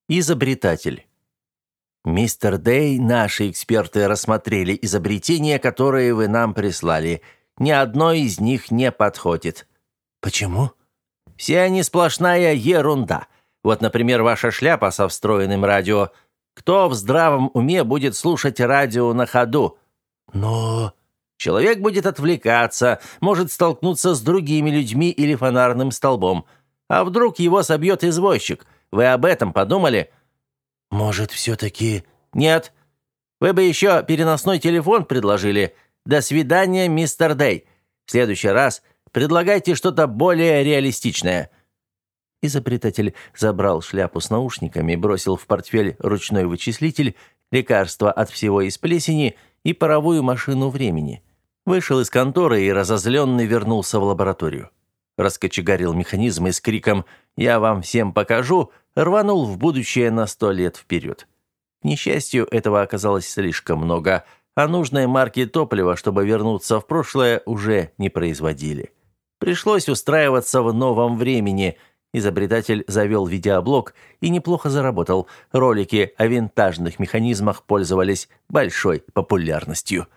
Изобретатель. Мистер Дэй, наши эксперты рассмотрели изобретения, которые вы нам прислали. Ни одно из них не подходит. Почему? Все они сплошная ерунда. Вот, например, ваша шляпа со встроенным радио. Кто в здравом уме будет слушать радио на ходу? Но... Человек будет отвлекаться, может столкнуться с другими людьми или фонарным столбом. А вдруг его собьет извозчик? Вы об этом подумали? Может, все-таки... Нет. Вы бы еще переносной телефон предложили. До свидания, мистер Дэй. В следующий раз предлагайте что-то более реалистичное. Изобретатель забрал шляпу с наушниками, бросил в портфель ручной вычислитель, лекарство от всего из плесени и паровую машину времени. Вышел из конторы и разозленный вернулся в лабораторию. Раскочегарил механизм и с криком «Я вам всем покажу!» рванул в будущее на 100 лет вперед. К несчастью, этого оказалось слишком много, а нужной марки топлива, чтобы вернуться в прошлое, уже не производили. Пришлось устраиваться в новом времени. Изобретатель завел видеоблог и неплохо заработал. Ролики о винтажных механизмах пользовались большой популярностью.